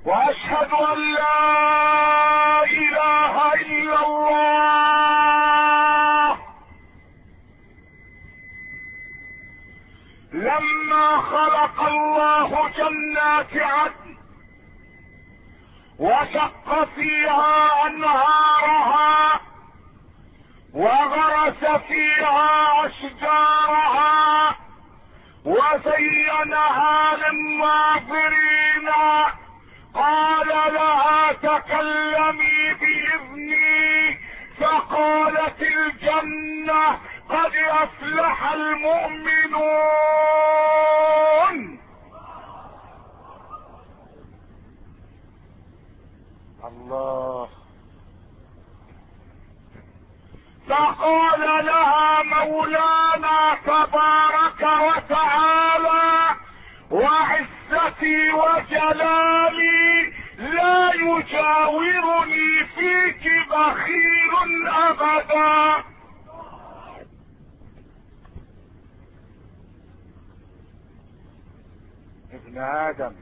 واشهد ان لا اله الا الله. لما خلق الله جنات عدن وشق فيها انهارها وغرس فيها اشجارها وزينها للناظرين، قال لها تكلمي بإذني، فقالت الجنة قد أفلح المؤمنون. الله. فقال لها مولانا تبارك وتعالى وعزتي وجلالي لا يجاورني فيك بخيل ابدا. ابن ادم،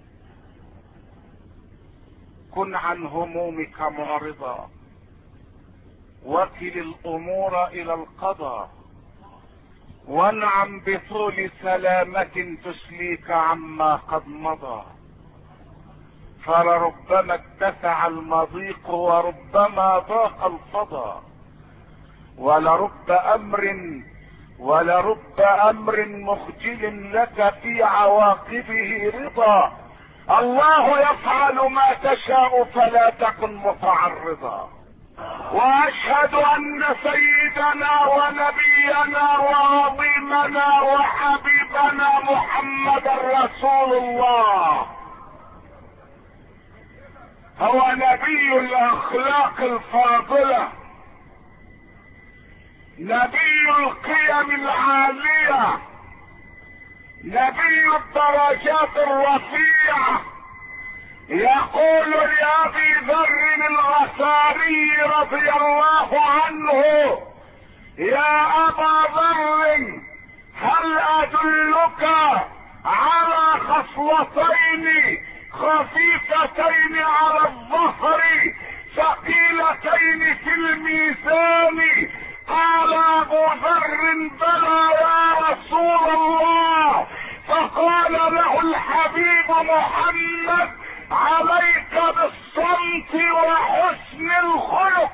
كن عن همومك معرضا، وكل الامور الى القضاء، وانعم بطول سلامة تسليك عما قد مضى، فلربما اتسع المضيق وربما ضاق الفضا، ولرب امر مخجل لك في عواقبه رضا. الله يفعل ما تشاء فلا تكن متعرضا. واشهد ان سيدنا ونبينا وعظيمنا وحبيبنا محمد رسول الله هو نبي الاخلاق الفاضله، نبي القيم العاليه، نبي الدرجات الرفيعه. يقول لأبي ذر الغفاري رضي الله عنه: يا أبا ذر، هل أدلك على خصلتين خفيفتين على الظهر ثقيلتين في الميزان؟ قال أبو ذر: بلى يا رسول الله. فقال له الحبيب محمد: عليك بالصمت وحسن الخلق.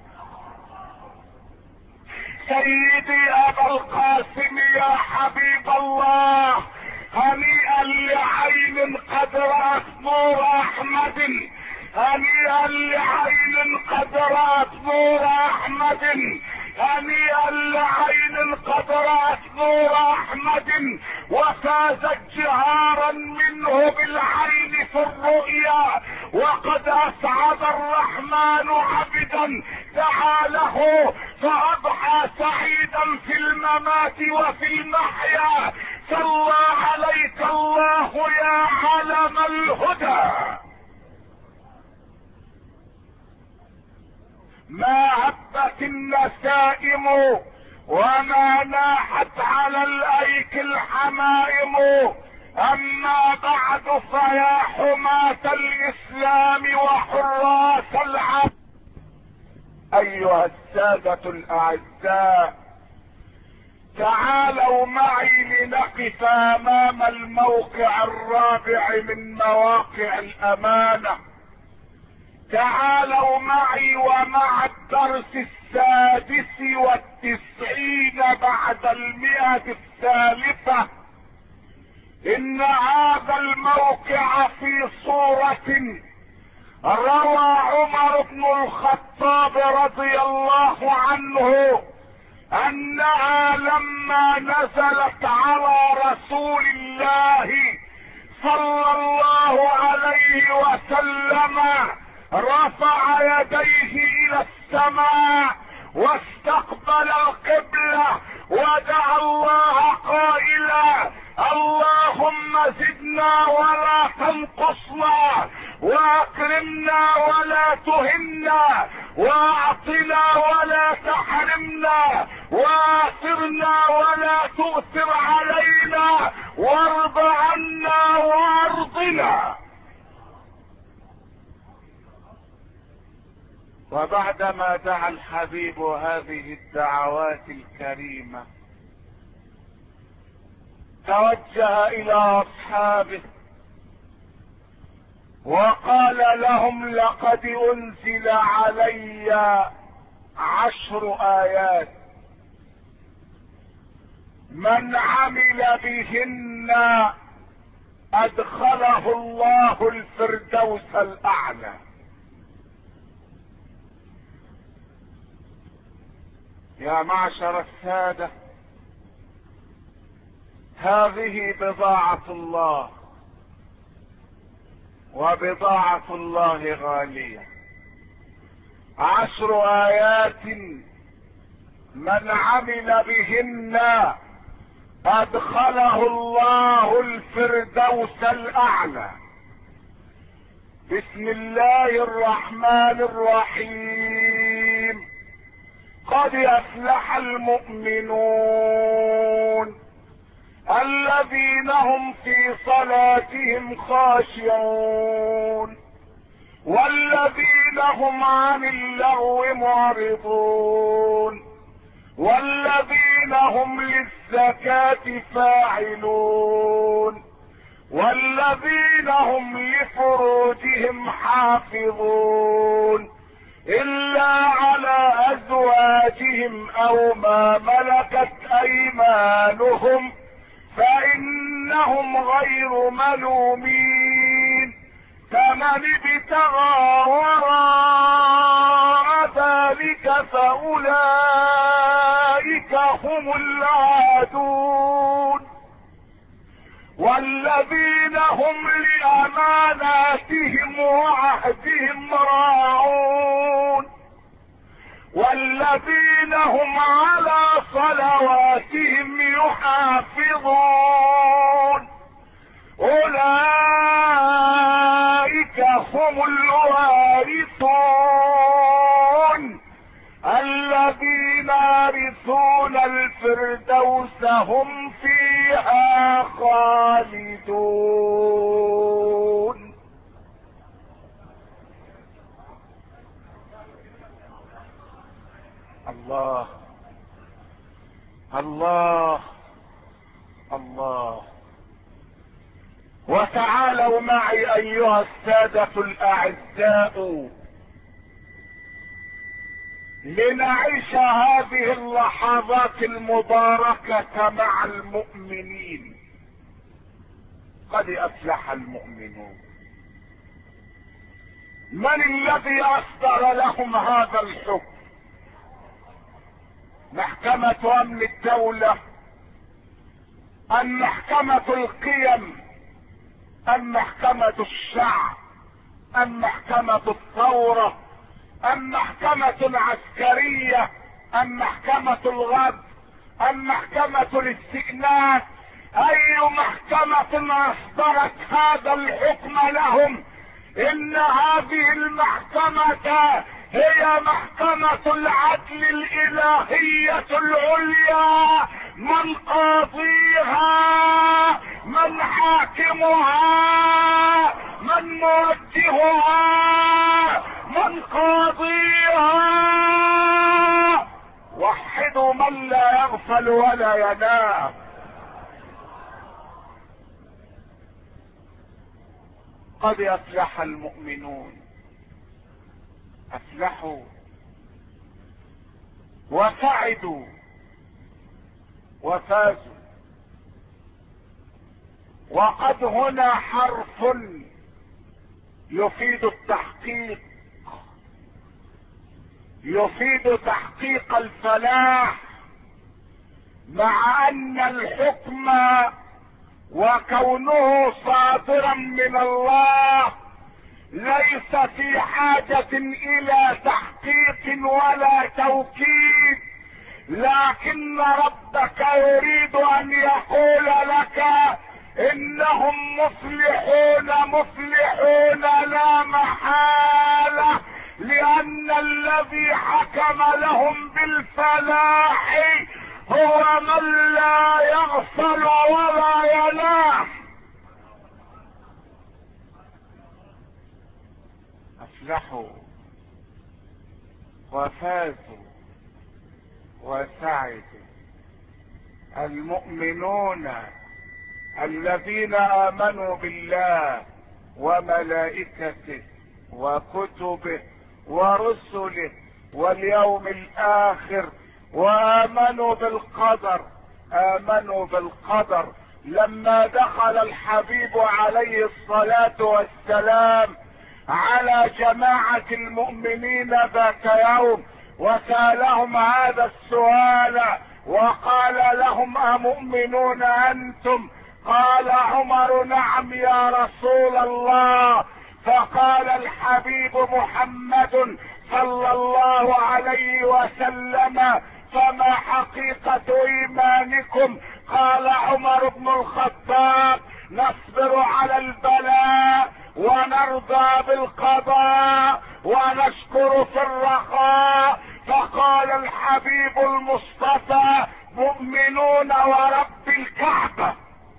سيدي ابا القاسم يا حبيب الله، هنيئا لعين قد رأت نور احمد، هنيئا لعين قد رأت نور احمد، هنيئا لعين قد رأت نور احمد، وفازت جهارا منه بالعين في الرؤيا. وقد اسعد الرحمن عبدا دعا له فاضحى سعيدا في الممات وفي المحيا. صلى عليك الله يا علم الهدى. ما هبت النسائم وما ناحت على الايك الحمائم، اما بعد فيا حماة الاسلام وحراس العدل، ايها السادة الاعزاء، تعالوا معي لنقف امام الموقع الرابع من مواقع الامانة. تعالوا معي ومع الدرس 96 بعد 100 الثالثة. ان هذا الموقع في صورة روى عمر بن الخطاب رضي الله عنه انها لما نزلت على رسول الله صلى الله عليه وسلم رفع يديه الى السماء واستقبل القبلة ودعا الله قائلا: اللهم زدنا ولا تنقصنا، واكرمنا ولا تهنا، واعطنا ولا تحرمنا، واثرنا ولا تؤثر علينا، وارض عنا وارضنا. وبعدما دعا الحبيب هذه الدعوات الكريمة توجه الى اصحابه وقال لهم: لقد انزل علي 10 آيات من عمل بهن ادخله الله الفردوس الاعلى. يا معشر السادة، هذه بضاعة الله، وبضاعة الله غالية. 10 آيات من عمل بهن ادخله الله الفردوس الاعلى. بسم الله الرحمن الرحيم. قد افلح المؤمنون الذين هم في صلاتهم خاشعون والذين هم عن اللغو معرضون والذين هم للزكاة فاعلون والذين هم لفروجهم حافظون إلا على أزواجهم أو ما ملكت أيمانهم فإنهم غير ملومين. فمن ابتغى وراء ذلك فأولئك هم العادون والذين هم لأماناتهم وعهدهم راعون والذين هم على صلواتهم يحافظون. أولئك هم الوارثون الذين يرثون الفردوس هم فيها خالدون. الله الله الله. وتعالوا معي ايها السادة الاعزاء لنعيش هذه اللحظات المباركة مع المؤمنين. قد افلح المؤمنون. من الذي اصدر لهم هذا الحكم؟ محكمة امن الدولة ام محكمة القيم ام محكمة الشعب ام محكمة الثورة ام محكمة عسكرية ام محكمة الغد ام محكمة الاستئناف؟ اي محكمة اصدرت هذا الحكم لهم؟ ان هذه المحكمة هي محكمة العدل الالهية العليا. من قاضيها، من حاكمها، من موجهها، من قاضيها. وحدوا من لا يغفل ولا ينام. قد افلح المؤمنون. افلحوا وسعدوا وفازوا. وقد هنا حرف يفيد التحقيق، يفيد تحقيق الفلاح، مع ان الحكم وكونه صادرا من الله ليس في حاجة الى تحقيق ولا توكيد، لكن ربك يريد ان يقول لك انهم مفلحون مفلحون لا محالة، لان الذي حكم لهم بالفلاح هو من لا يغفل ولا ينام. افلحوا وفازوا وسعدوا. المؤمنون الذين آمنوا بالله وملائكته وكتبه ورسله واليوم الآخر وآمنوا بالقدر. لما دخل الحبيب عليه الصلاة والسلام على جماعة المؤمنين ذات يوم وسألهم هذا السؤال وقال لهم: أمؤمنون أنتم؟ قال عمر: نعم يا رسول الله. فقال الحبيب محمد صلى الله عليه وسلم: فما حقيقة إيمانكم؟ قال عمر بن الخطاب: نصبر على البلاء ونرضى بالقضاء ونشكر في الرخاء. فقال الحبيب المصطفى: مؤمنون ورب الكعبة.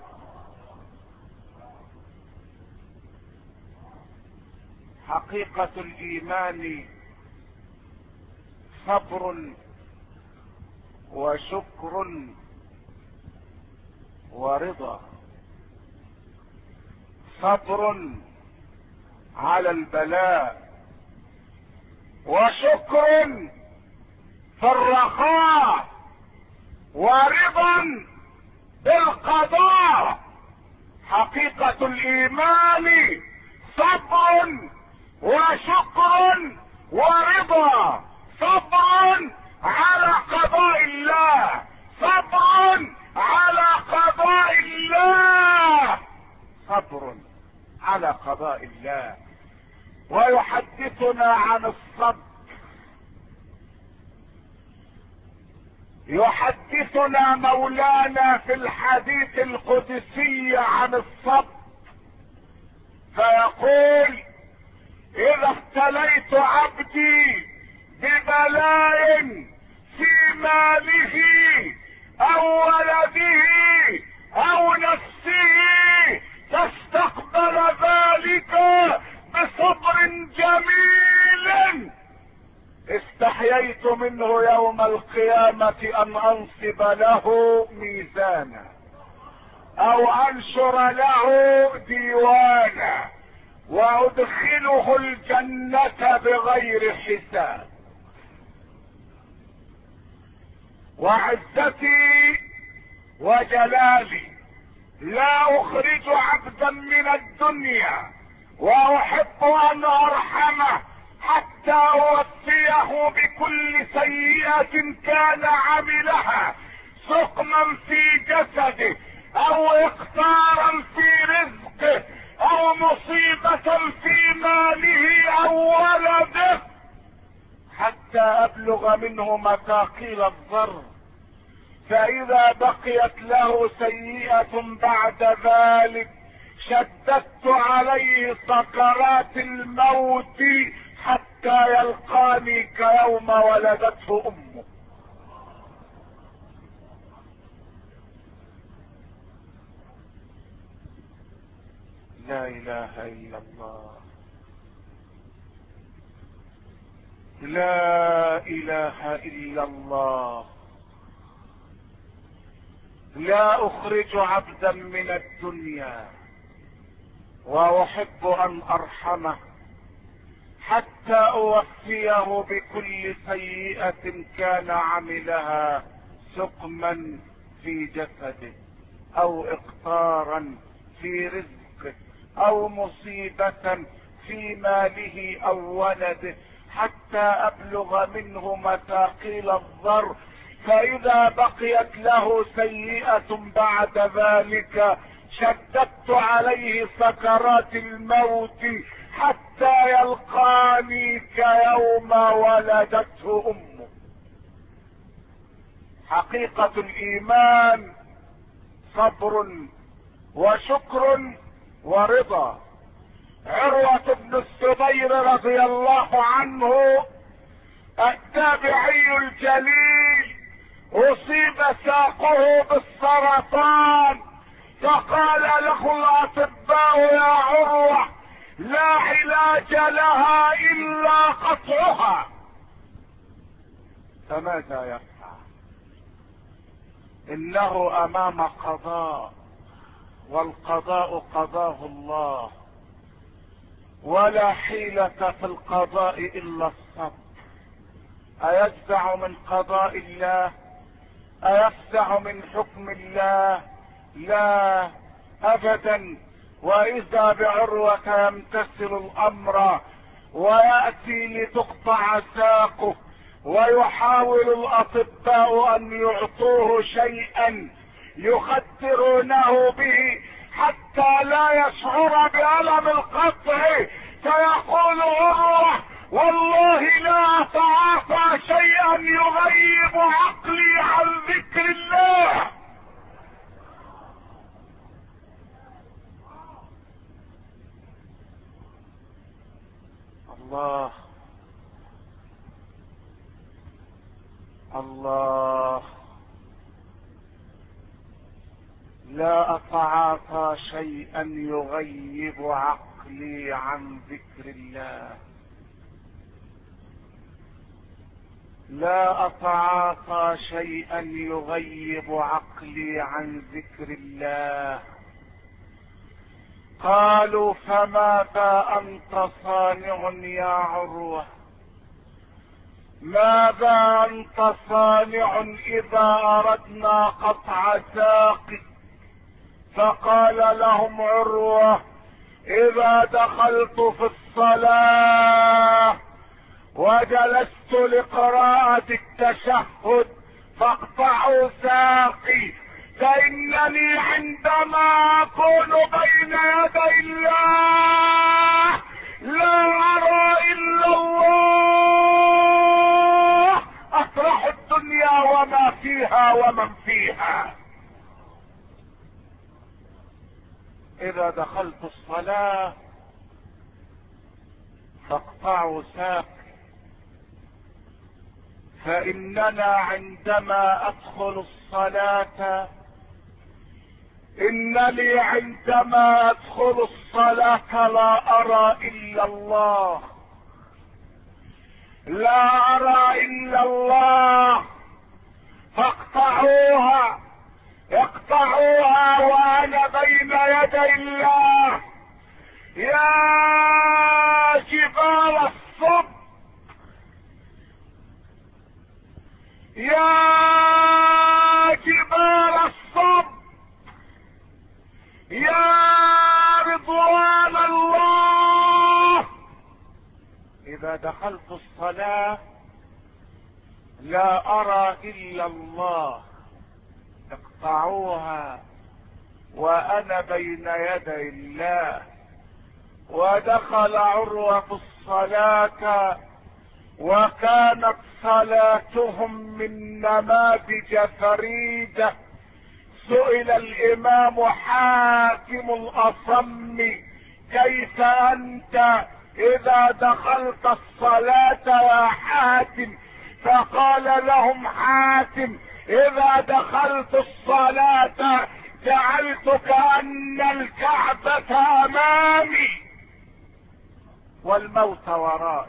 حقيقة الإيمان صبر وشكر ورضا. صبر على البلاء وشكر في الرخاء ورضا بالقضاء. حقيقة الإيمان صبر وشكر ورضا. صبر على قضاء الله، صبر على قضاء الله، صبر على قضاء الله. ويحدثنا عن الصبر، يحدثنا مولانا في الحديث القدسي عن الصبر فيقول: إذا ابتليت عبدي ببلاء في ماله أو ولده أو نفسه فاستقبل ذلك بصبر جميل، استحييت منه يوم القيامة أن أنصب له ميزانا أو أنشر له ديوانا وأدخله الجنة بغير حساب. وعزتي وجلالي لا أخرج عبدا من الدنيا وأحب أن أرحمه حتى أوفيه بكل سيئة كان عملها، سقما في جسده أو إقطارا في رزقه أو مصيبة في ماله أو ولده، حتى أبلغ منه مثاقيل الضر. فإذا بقيت له سيئة بعد ذلك شددت عليه سكرات الموت حتى يلقاني كيوم ولدته أمه. لا إله إلا الله، لا إله إلا الله. لا أخرج عبدا من الدنيا وأحب أن أرحمه حتى أوفيه بكل سيئة كان عملها، سقما في جسده أو إقطارا في رزقه أو مصيبة في ماله أو ولده، حتى أبلغ منه مثاقيل الضر. فإذا بقيت له سيئة بعد ذلك شددت عليه سكرات الموت حتى يلقاني كيوم ولدته أمه. حقيقة الإيمان صبر وشكر ورضا. عروة بن الزبير رضي الله عنه التابعي الجليل أصيب ساقه بالسرطان، فقال له الأطباء: يا عروة لا علاج لها إلا قطعها. فماذا يفعل؟ انه امام قضاء، والقضاء قضاه الله، ولا حيلة في القضاء الا الصبر. ايفزع من قضاء الله؟ ايفزع من حكم الله؟ لا ابدا. واذا بعروة يمتثل الامر ويأتي لتقطع ساقه، ويحاول الاطباء ان يعطوه شيئا يخدرونه به حتى لا يشعر بألم القطع، فيقول عروة: والله لا اتعاطى شيئا يغيب عقلي عن ذكر الله. الله الله. لا اتعاطى شيئا يغيب عقلي عن ذكر الله. لا اتعاطى شيئا يغيب عقلي عن ذكر الله. قالوا: فماذا انت صانع يا عروة؟ ماذا انت صانع اذا اردنا قطع ساقك؟ فقال لهم عروة: اذا دخلت في الصلاة وجلست لقراءة التشهد فاقطعوا ساقي، فانني عندما اكون بين يدي الله لا ارى الا الله، اطرح الدنيا وما فيها ومن فيها. اذا دخلت الصلاة فاقطعوا ساقي، فاننا عندما ادخل الصلاة انني عندما ادخل الصلاة لا ارى الا الله، لا ارى الا الله، فاقطعوها، اقطعوها وانا بين يدي الله. يا جبال الصب، يا جبال الصب، يا رضوان الله. اذا دخلت الصلاة لا ارى الا الله، اقطعوها وانا بين يدي الله. ودخل عروة الصلاة وكانت صلاتهم من نماذج فريدة. سئل الامام حاتم الاصم: كيف انت اذا دخلت الصلاة يا حاتم؟ فقال لهم حاتم: اذا دخلت الصلاة جعلت كأن الكعبة امامي والموت ورائي،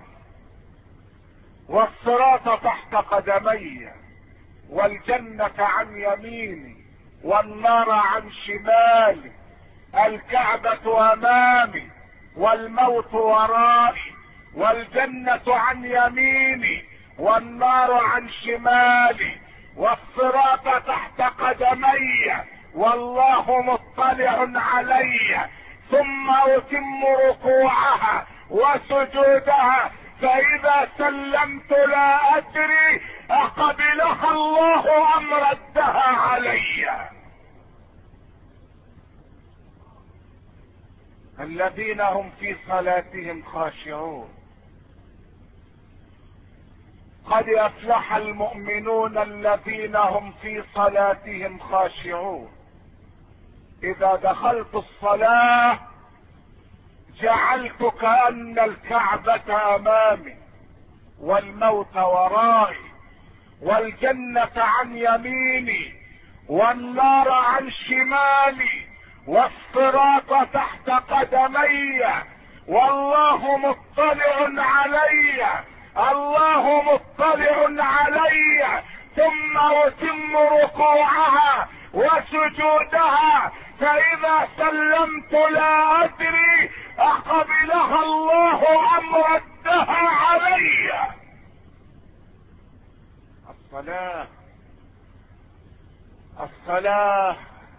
والصراط تحت قدمي، والجنة عن يميني، والنار عن شمالي، الكعبة امامي والموت ورائي، والجنة عن يميني والنار عن شمالي، والصراط تحت قدمي، والله مطلع علي. ثم اتم ركوعها وسجودها، فاذا سلمت لا ادري اقبلها الله ام ردها علي. الذين هم في صلاتهم خاشعون. قد افلح المؤمنون الذين هم في صلاتهم خاشعون. اذا دخلت الصلاة جعلت كأن الكعبة امامي والموت ورائي، والجنة عن يميني، والنار عن شمالي، والصراط تحت قدمي، والله مطلع علي. الله مطلع علي، ثم اتم ركوعها وسجودها، فاذا سلمت لا ادري اقبلها الله ام ردها علي. الصلاة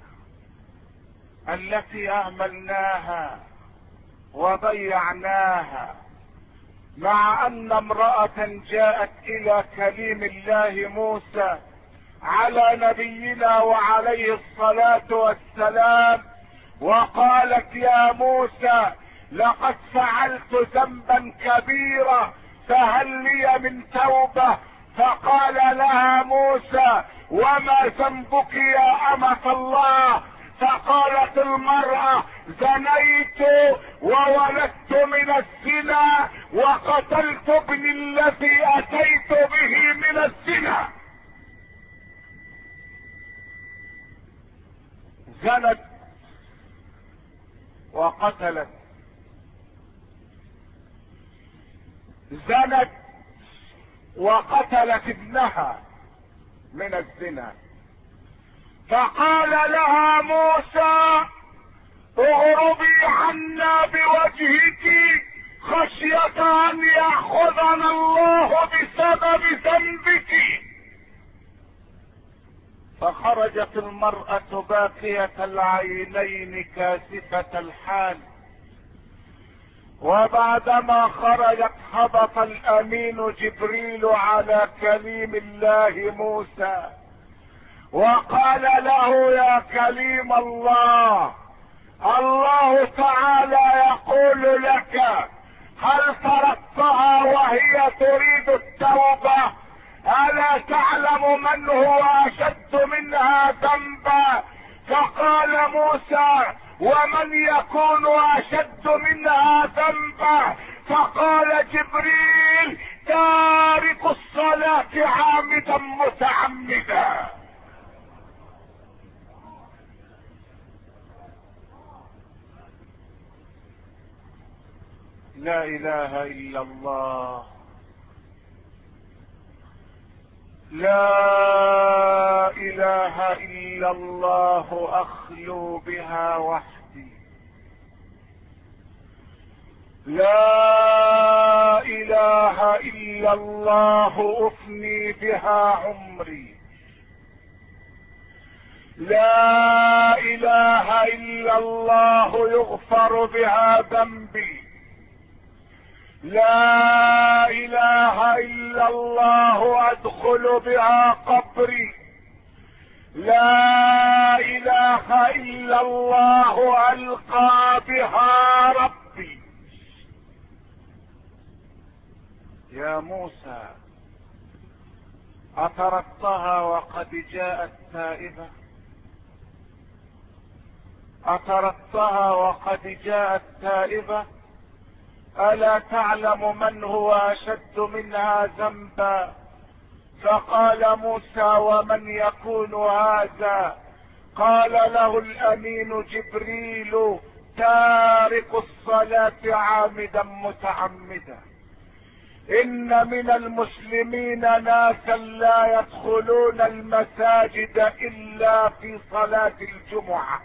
التي اهملناها وضيعناها، مع ان امرأة جاءت الى كليم الله موسى على نبينا وعليه الصلاة والسلام وقالت: يا موسى لقد فعلت ذنبا كبيرا فهل لي من توبة؟ فقال لها موسى: وما ذنبك يا أمة الله؟ فقالت المرأة: زنيت وولدت من الزنا وقتلت ابني الذي اتيت به من الزنا. زنت وقتلت، زنت وقتلت ابنها من الزنا. فقال لها موسى: اغربي عنا بوجهك خشية ان يأخذنا الله بسبب ذنبك. فخرجت المرأة باكية العينين كاسفة الحال، وبعدما خرجت هبط الامين جبريل على كليم الله موسى وقال له: يا كليم الله، الله تعالى يقول لك: هل طردتها وهي تريد التوبة؟ ألا تعلم من هو أشد منها ذنبا؟ فقال موسى: ومن يكون أشد منها ذنبا؟ فقال جبريل: تارك الصلاة عامدا متعمدا. لا اله الا الله، لا اله الا الله اخلو بها وحدي، لا اله الا الله افني بها عمري، لا اله الا الله يغفر بها ذنبي، لا اله الا الله ادخل بها قبري، لا اله الا الله القى بها ربي. يا موسى اطردتها وقد جاءت تائبة؟ اطردتها وقد جاءت تائبة؟ ألا تعلم من هو أشد منها ذنبا؟ فقال موسى: ومن يكون هذا؟ قال له الأمين جبريل: تارك الصلاة عامدا متعمدا. إن من المسلمين ناسا لا يدخلون المساجد إلا في صلاة الجمعة،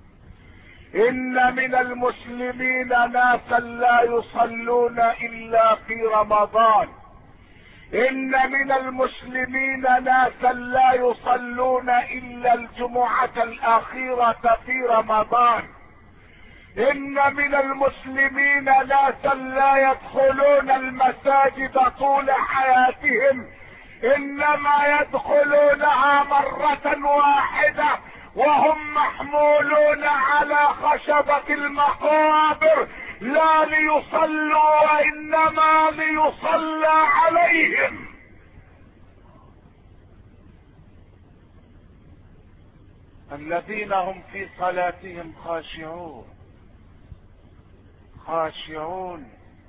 إن من المسلمين ناسا لا يصلون إلا في رمضان، إن من المسلمين ناسا لا يصلون إلا الجمعة الأخيرة في رمضان، إن من المسلمين ناسا لا يدخلون المساجد طول حياتهم، إنما يدخلونها مرة واحدة وهم محمولون على خشبة المقابر، لا ليصلوا وإنما ليصلى عليهم. الذين هم في صلاتهم خاشعون.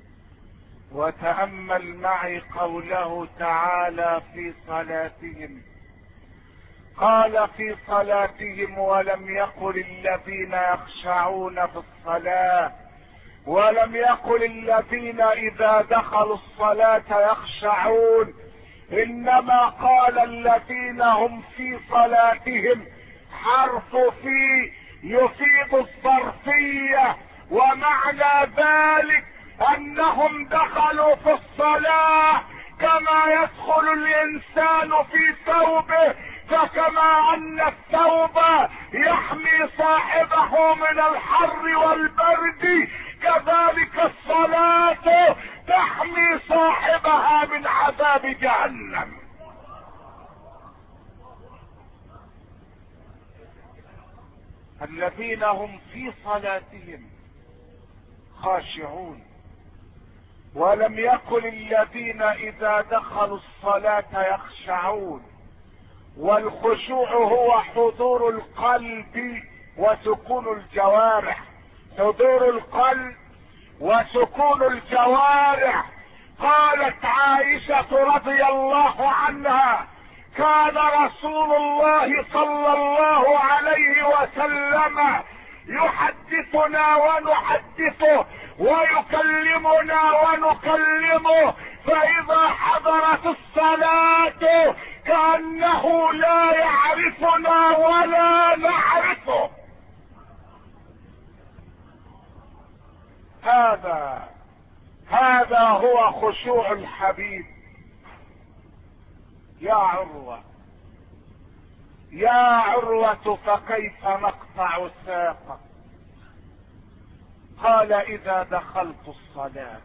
وتأمل معي قوله تعالى في صلاتهم، قال في صلاتهم ولم يقل الذين يخشعون في الصلاة، ولم يقل الذين اذا دخلوا الصلاة يخشعون، انما قال الذين هم في صلاتهم. حرف في يفيد الظرفية، ومعنى ذلك انهم دخلوا في الصلاة كما يدخل الانسان في ثوبه، فكما ان الثوب يحمي صاحبه من الحر والبرد، كذلك الصلاة تحمي صاحبها من عذاب جهنم. الذين هم في صلاتهم خاشعون، ولم يقل الذين اذا دخلوا الصلاة يخشعون. والخشوع هو حضور القلب وسكون الجوارح، حضور القلب وسكون الجوارح. قالت عائشة رضي الله عنها: كان رسول الله صلى الله عليه وسلم يحدثنا ونحدثه ويكلمنا ونكلمه، فإذا حضرت الصلاة كأنه لا يعرفنا ولا نعرفه. هذا هو خشوع الحبيب. يا عروة يا عروة فكيف نقطع ساقك؟ قال: اذا دخلت الصلاة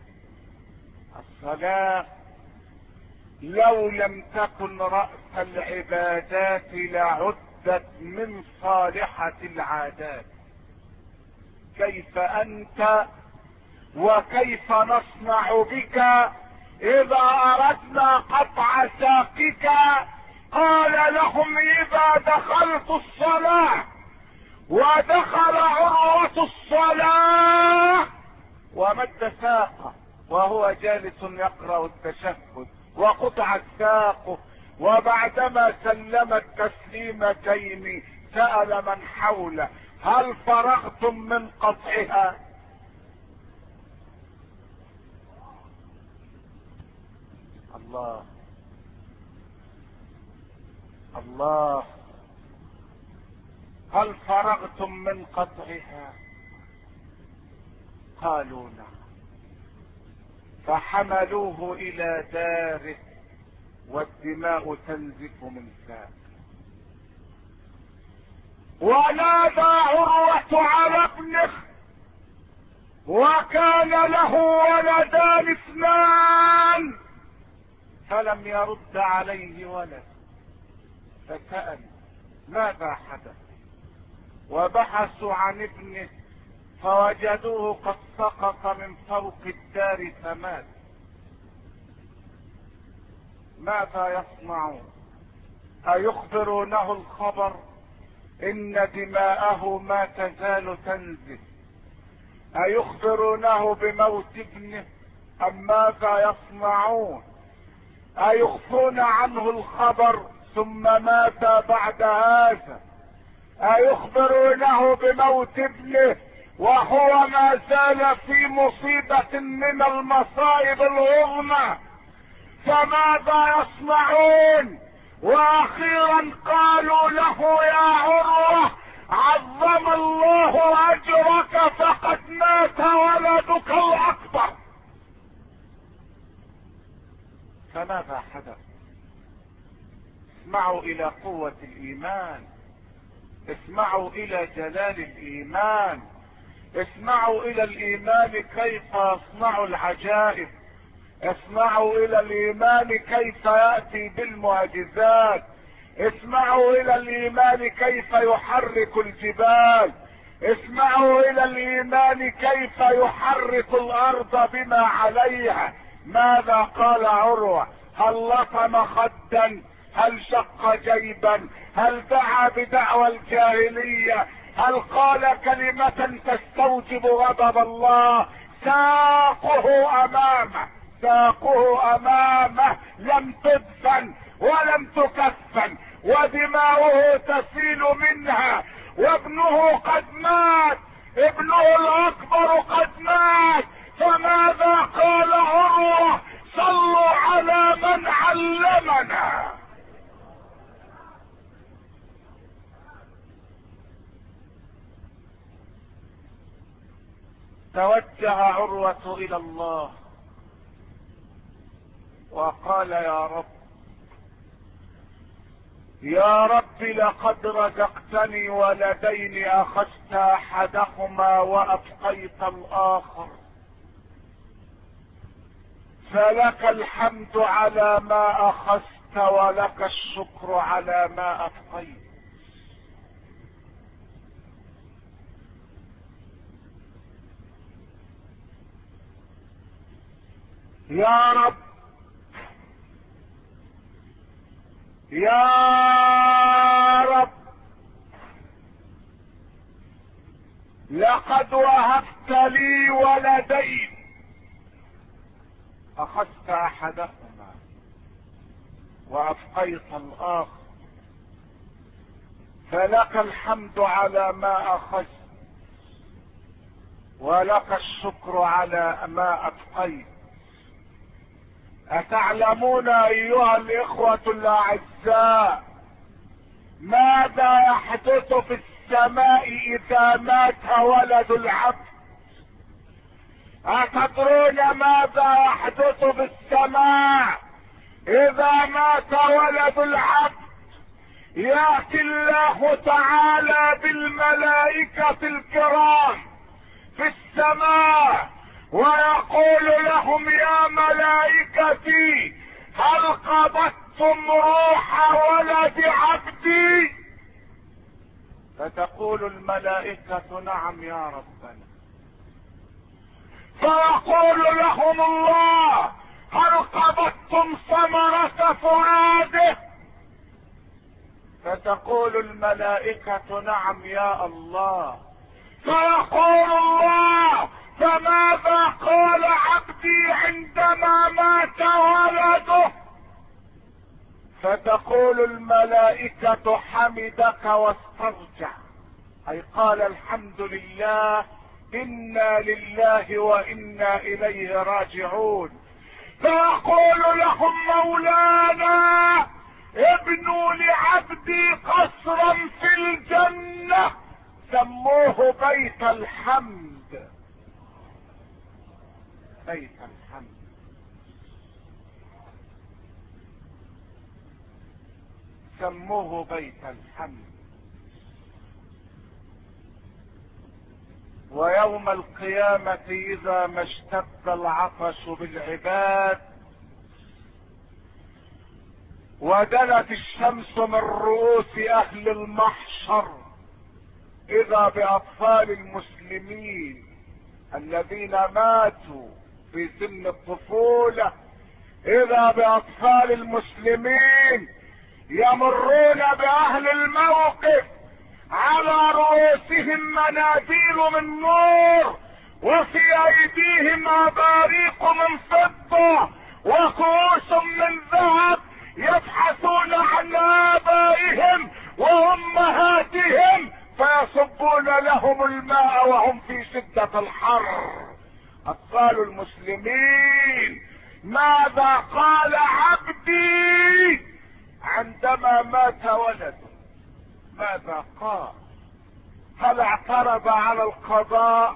لو لم تكن رأس العبادات لعدت من صالحة العادات. كيف انت وكيف نصنع بك اذا اردنا قطع ساقك؟ قال لهم: اذا دخلت الصلاة. ودخل عروة الصلاة ومد ساقه وهو جالس يقرأ التشهد، وقطعت ساقه، وبعدما سلم التسليمتين سأل من حوله: هل فرغتم من قطعها؟ الله، هل فرغتم من قطعها؟ قالوا نعم. فحملوه الى داره والدماء تنزف من ساقه. ونادى عروة على ابنه، وكان له ولدان اثنان، فلم يرد عليه ولد، فسأل: ماذا حدث؟ وبحثوا عن ابنه فوجدوه قد سقط من فوق الدار فمات. ماذا يصنعون؟ أيخبرونه الخبر إن دماءه ما تزال تنزف؟ أيخبرونه بموت ابنه أم ماذا يصنعون؟ أيخفون عنه الخبر ثم مات بعد هذا؟ أيخبرونه بموت ابنه وهو ما زال في مصيبة من المصائب العظمى؟ فماذا يصنعون؟ واخيرا قالوا له: يا عروة، عظم الله اجرك فقد مات ولدك الاكبر. فماذا حدث؟ اسمعوا الى قوة الايمان، اسمعوا الى جلال الايمان، اسمعوا الى الايمان كيف يصنع العجائب، اسمعوا الى الايمان كيف يأتي بالمعجزات، اسمعوا الى الايمان كيف يحرك الجبال، اسمعوا الى الايمان كيف يحرك الارض بما عليها. ماذا قال عروة؟ هل لطم خدا؟ هل شق جيبا؟ هل دعا بدعوى الجاهلية؟ هل قال كلمة تستوجب غضب الله؟ ساقه امامه لم تدفن ولم تكفن، ودماؤه تسيل منها، وابنه قد مات. ابنه الاكبر قد مات، فماذا قال عروة؟ صلوا على من علمنا. توجه عروة الى الله وقال يا رب، يا رب لقد رزقتني ولدين اخذت احدهما وابقيت الاخر، فلك الحمد على ما اخذت ولك الشكر على ما ابقيت. يا رب، يا رب، لقد وهبت لي ولدين اخذت احدهما وابقيت الاخر، فلك الحمد على ما اخذت ولك الشكر على ما ابقيت. اتعلمون ايها الاخوة الاعزاء ماذا يحدث في السماء اذا مات ولد العبد؟ اتدرون ماذا يحدث في السماء اذا مات ولد العبد؟ ياتي الله تعالى بالملائكة الكرام في السماء ويقول لهم يا ملائكتي هل قبضتم روح ولد عبدي؟ فتقول الملائكة نعم يا ربنا. فيقول لهم الله هل قبضتم ثمرة فؤاده؟ فتقول الملائكة نعم يا الله. فيقول الله فماذا قال عبدي عندما مات ولده؟ فتقول الملائكة حمدك واسترجع، اي قال الحمد لله، انا لله وانا اليه راجعون. فيقول لهم مولانا ابنوا لعبدي قصرا في الجنة سموه بيت الحمد. بيت الحمد. سموه بيت الحمد. ويوم القيامة اذا ما اشتد العطش بالعباد ودنت الشمس من رؤوس اهل المحشر، اذا باطفال المسلمين الذين ماتوا في سن الطفولة، اذا باطفال المسلمين يمرون باهل الموقف على رؤوسهم مناديل من نور وفي ايديهم اباريق من فضة وكؤوس من ذهب، يبحثون عن ابائهم وامهاتهم فيصبون لهم الماء وهم في شدة الحر. اطفال المسلمين ماذا قال عبدي عندما مات ولده؟ ماذا قال؟ هل اعترض على القضاء؟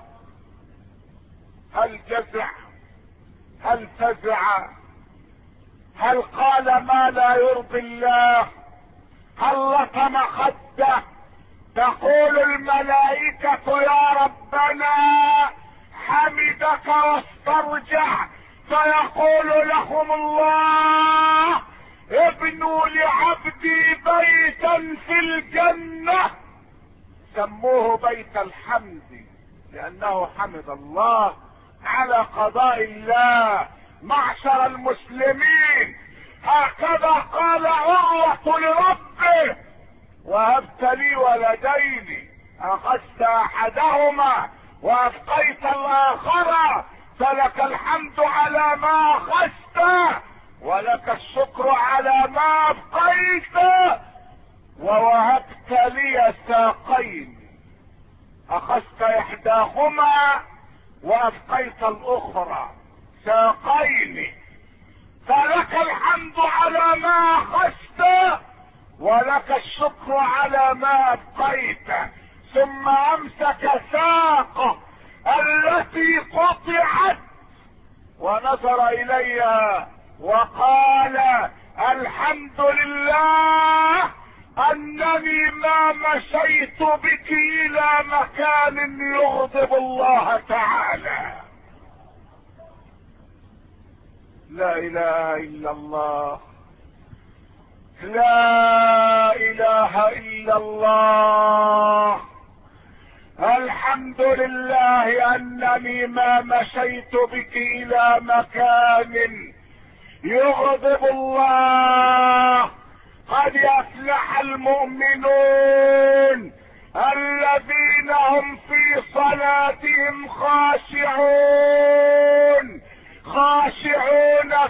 هل جزع؟ هل فزع؟ هل قال ما لا يرضي الله؟ هل لطم خده؟ تقول الملائكة يا ربنا حمدك واسترجع، فيقول لهم الله ابنوا لعبدي بيتا في الجنة سموه بيت الحمد، لانه حمد الله على قضاء الله. معشر المسلمين هكذا قال عروة لربه وهبت لي ولدين اخذت احدهما وابقيت الاخر، فلك الحمد على ما اخذت ولك الشكر على ما ابقيت، ووهبت لي ساقين اخذت احداهما وابقيت الاخرى، ساقين، فلك الحمد على ما اخذت ولك الشكر على ما ابقيت. ثم امسك ساقه التي قطعت ونظر اليها وقال: الحمد لله انني ما مشيت بك الى مكان يغضب الله تعالى. لا اله الا الله، لا اله الا الله. الحمد لله انني ما مشيت بك الى مكان يغضب الله. قد يفلح المؤمنون الذين هم في صلاتهم خاشعون، خاشعون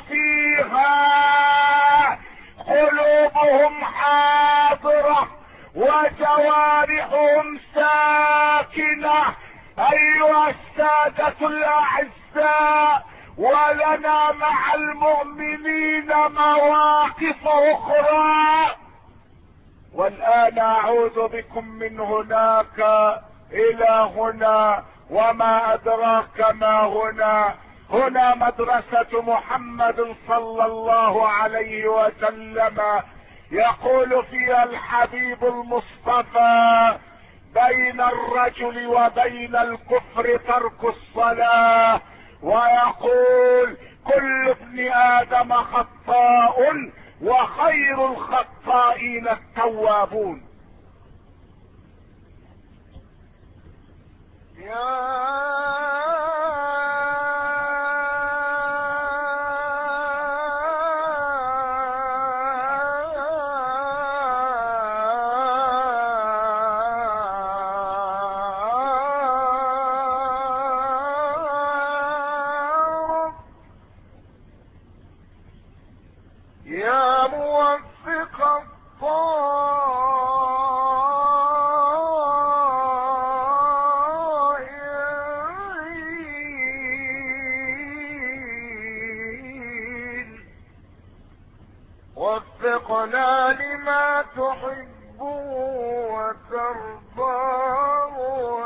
فيها، قلوبهم حاضرة وجوارحهم ساكنة. ايها السادة الاعزاء، ولنا مع المؤمنين مواقف اخرى. والان اعود بكم من هناك الى هنا، وما ادراك ما هنا. هنا مدرسة محمد صلى الله عليه وسلم، يقول فيها الحبيب المصطفى: بين الرجل وبين الكفر ترك الصلاة. ويقول: كل ابن آدم خطاء وخير الخطائين التوابون. يا موفق الطائعين، وفقنا لما تحب وترضى.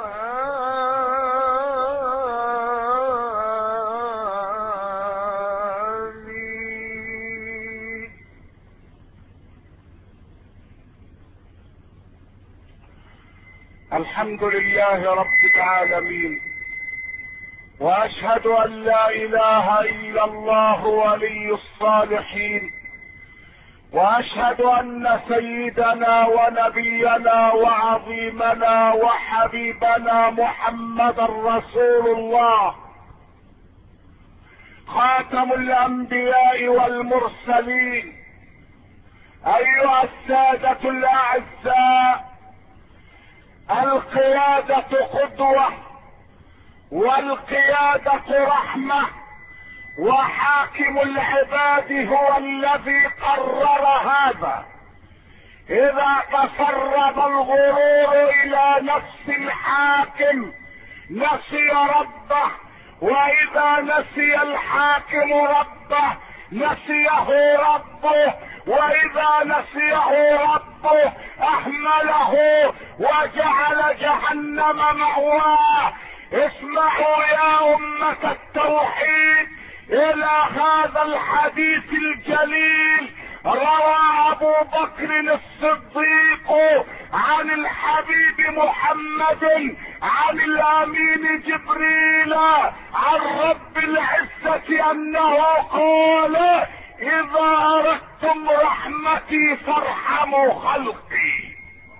الحمد لله رب العالمين، واشهد ان لا اله الا الله ولي الصالحين، واشهد ان سيدنا ونبينا وعظيمنا وحبيبنا محمد رسول الله، خاتم الانبياء والمرسلين. ايها السادة الاعزاء، القيادة قدوة، والقيادة رحمة، وحاكم العباد هو الذي قرر هذا. اذا تسرب الغرور الى نفس الحاكم نسي ربه، واذا نسي الحاكم ربه نسيه ربه، واذا نسيه ربه اهمله وجعل جهنم مأواه. اسمعوا يا امة التوحيد الى هذا الحديث الجليل. روى ابو بكر الصديق عن الحبيب محمد عن الامين جبريل عن رب العزة انه قال: اذا اردتم رحمتي فارحموا خلقي.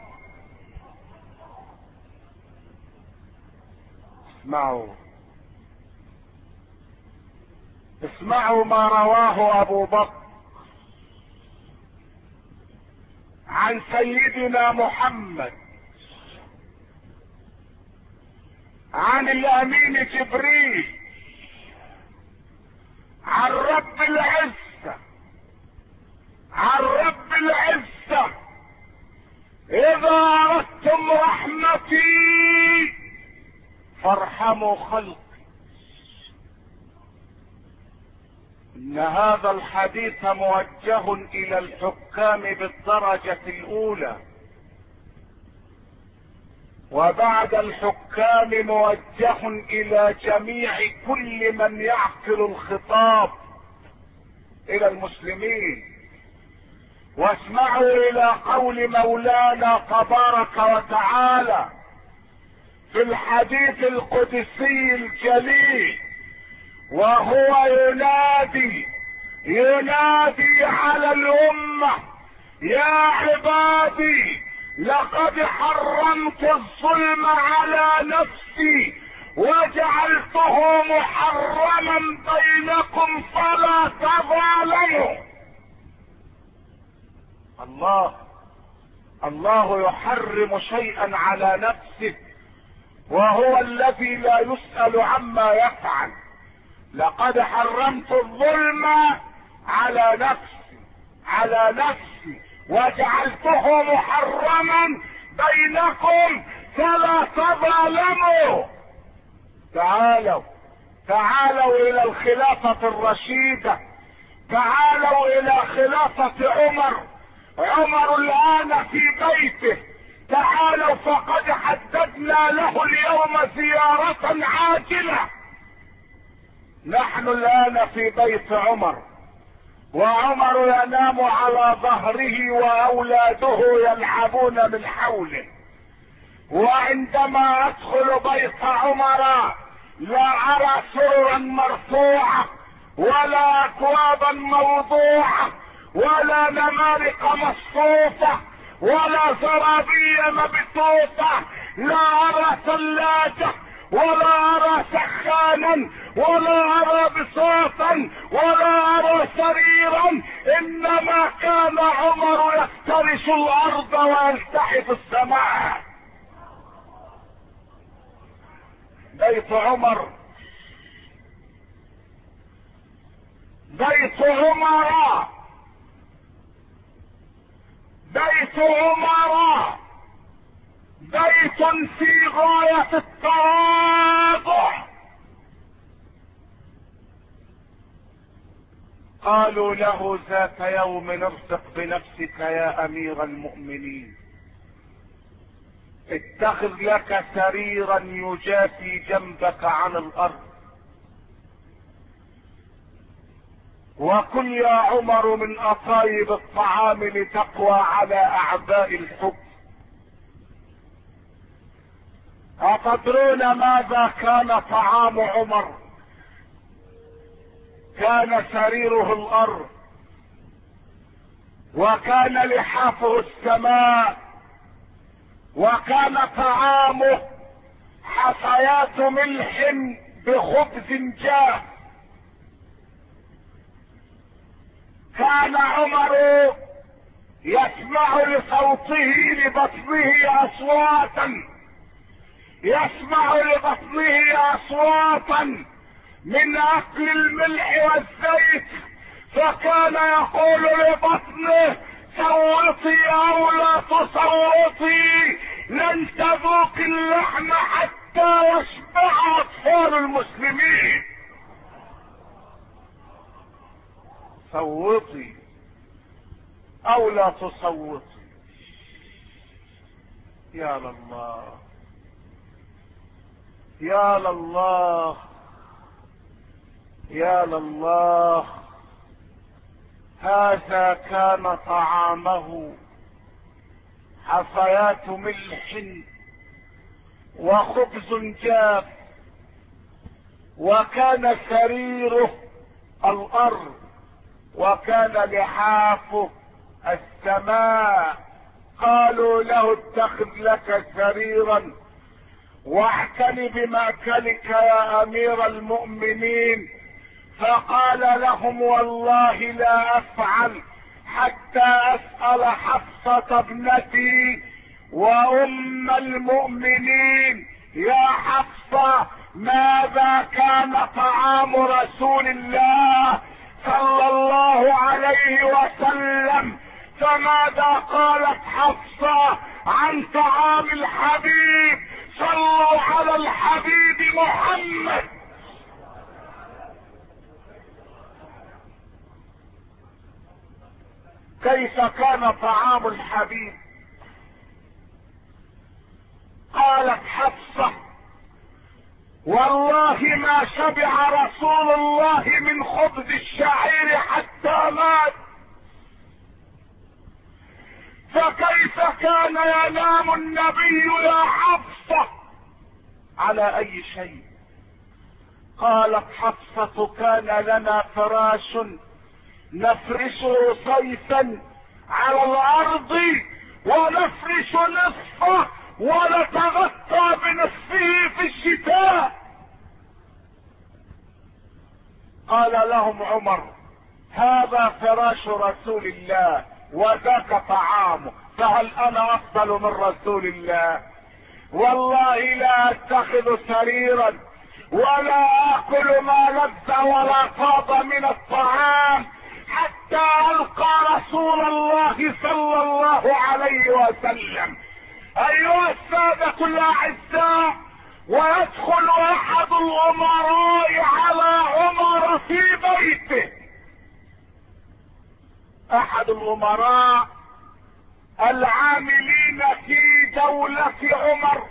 اسمعوا ما رواه ابو بكر عن سيدنا محمد عن الامين جبريل عن رب العزة، عن رب العزة: اذا اردتم رحمتي اكرم خلق. ان هذا الحديث موجه الى الحكام بالدرجة الاولى، وبعد الحكام موجه الى جميع كل من يعقل الخطاب الى المسلمين. واسمعوا الى قول مولانا تبارك وتعالى في الحديث القدسي الجليل، وهو ينادي على الامة: يا عبادي لقد حرمت الظلم على نفسي وجعلته محرما بينكم فلا تظالموا. الله يحرم شيئا على نفسه، وهو الذي لا يسأل عما يفعل. لقد حرمت الظلم على نفسي وجعلته محرما بينكم فلا تظالموا. تعالوا الى الخلافة الرشيدة، تعالوا الى خلافة عمر الان في بيته. تعالوا فقد حددنا له اليوم زيارة عاجلة. نحن الان في بيت عمر، وعمر ينام على ظهره واولاده يلعبون من حوله. وعندما ادخل بيت عمر لا ارى سررا مرفوعة ولا اكوابا موضوعة ولا نمارق مصفوفة ولا زرابي مبثوثة، لا ارى ثلاجة ولا ارى سخانا ولا ارى بساطا ولا ارى سريرا، انما كان عمر يفترش الارض ويلتحف السماء. بيت عمر بيت في غاية التواضع. قالوا له ذات يوم: ارفق بنفسك يا امير المؤمنين، اتخذ لك سريرا يجافي جنبك عن الارض، وكل يا عمر من اطايب الطعام لتقوى على اعباء الحكم. أتدرون ماذا كان طعام عمر؟ كان سريره الارض، وكان لحافه السماء، وكان طعامه حصيات ملح بخبز جاف. كان عمر يسمع لصوته لبطنه اصواتا من اكل الملح والزيت، فكان يقول لبطنه: صوتي او لا تصوتي، لن تذوق اللحم حتى يشبع اطفال المسلمين. صوتي او لا تصوتي. يا لله يا لله يا لله. هذا كان طعامه حصيات ملح وخبز جاف، وكان سريره الارض، وكان لحافه السماء. قالوا له: اتخذ لك سريرا واعتني بمأكلك يا امير المؤمنين. فقال لهم: والله لا افعل حتى اسأل حفصة ابنتي وام المؤمنين: يا حفصة، ماذا كان طعام رسول الله صلى الله عليه وسلم؟ فماذا قالت حفصة عن طعام الحبيب صلوا على الحبيب محمد. كيف كان طعام الحبيب؟ قالت حفصة: والله ما شبع رسول الله من خبز الشعير حتى مات، فكيف كان ينام النبي يا حفصة على اي شيء؟ قالت حفصة: كان لنا فراش نفرشه صيفا على الارض ونفرش نصفه ونتغطى بنصفه في الشتاء. قال لهم عمر: هذا فراش رسول الله وذاك طعامه، فهل انا افضل من رسول الله؟ والله لا اتخذ سريرا ولا اكل ما لذ ولا طاب من الطعام حتى القى رسول الله صلى الله عليه وسلم. ايها السادة الاعزاء، ويدخل احد الامراء على عمر في بيته، احد الامراء العاملين في دولة عمر،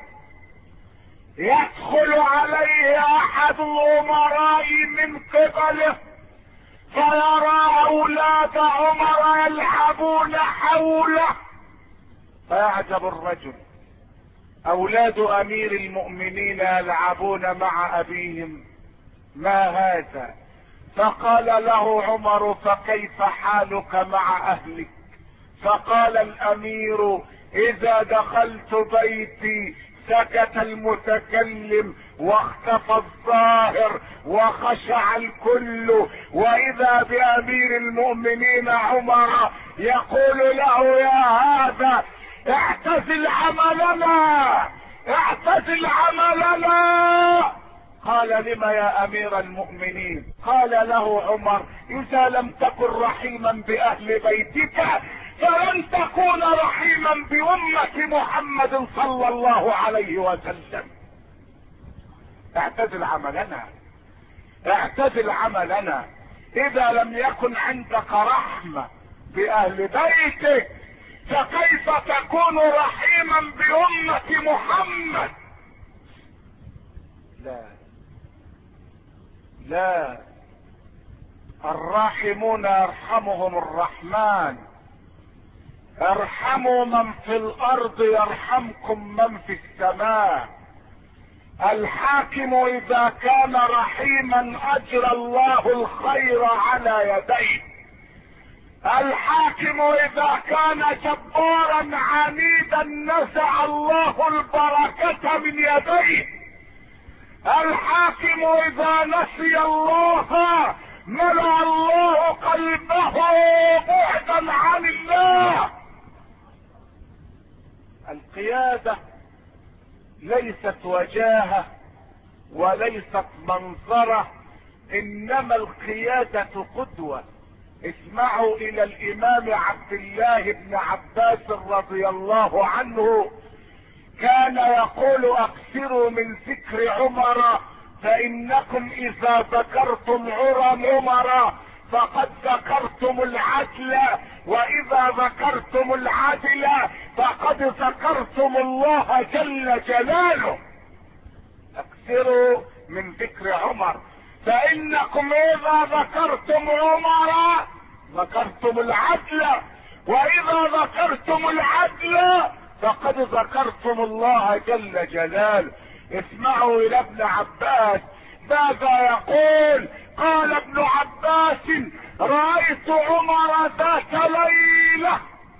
يدخل عليه احد الامراء من قبله فيرى اولاد عمر يلعبون حوله، فيعجب الرجل: اولاد امير المؤمنين يلعبون مع ابيهم، ما هذا؟ فقال له عمر: فكيف حالك مع اهلك؟ فقال الامير: اذا دخلت بيتي سكت المتكلم واختفى الظاهر وخشع الكل، واذا بامير المؤمنين عمر يقول له: يا هذا اعتزل عملنا، اعتزل عملنا. قال: لم يا امير المؤمنين؟ قال له عمر: اذا لم تكن رحيما باهل بيتك فلن تكون رحيما بأمة محمد صلى الله عليه وسلم. اعتزل عملنا، اعتزل عملنا. اذا لم يكن عندك رحمة بأهل بيتك فكيف تكون رحيما بأمة محمد؟ لا لا، الراحمون يرحمهم الرحمن. ارحموا من في الارض يرحمكم من في السماء. الحاكم اذا كان رحيما اجرى الله الخير على يديه. الحاكم اذا كان جبارا عنيدا نزع الله البركة من يديه. الحاكم اذا نسي الله ملأ الله قلبه بعدا عن الله. القيادة ليست وجاهة وليست منظرة، انما القيادة قدوة. اسمعوا الى الامام عبد الله بن عباس رضي الله عنه، كان يقول: اكثروا من ذكر عمر فانكم اذا ذكرتم عمر فقد ذكرتم العدل، واذا ذكرتم العدل فقد ذكرتم الله جل جلاله. اكثروا من ذكر عمر فانكم اذا ذكرتم عمر ذكرتم العدل، واذا ذكرتم العدل فقد ذكرتم الله جل جلاله. اسمعوا الى ابن عباس ماذا يقول. قال ابن عباس: رأيت عمر ذات ليلة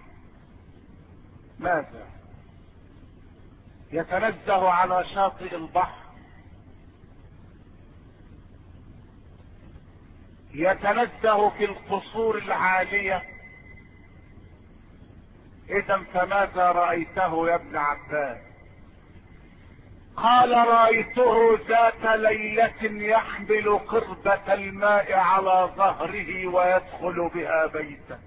ماذا؟ يتنزه على شاطئ البحر، يتنزه في القصور العالية. اذا فماذا رأيته يا ابن عباس؟ قال: رأيته ذات ليلة يحمل قربة الماء على ظهره ويدخل بها بيته.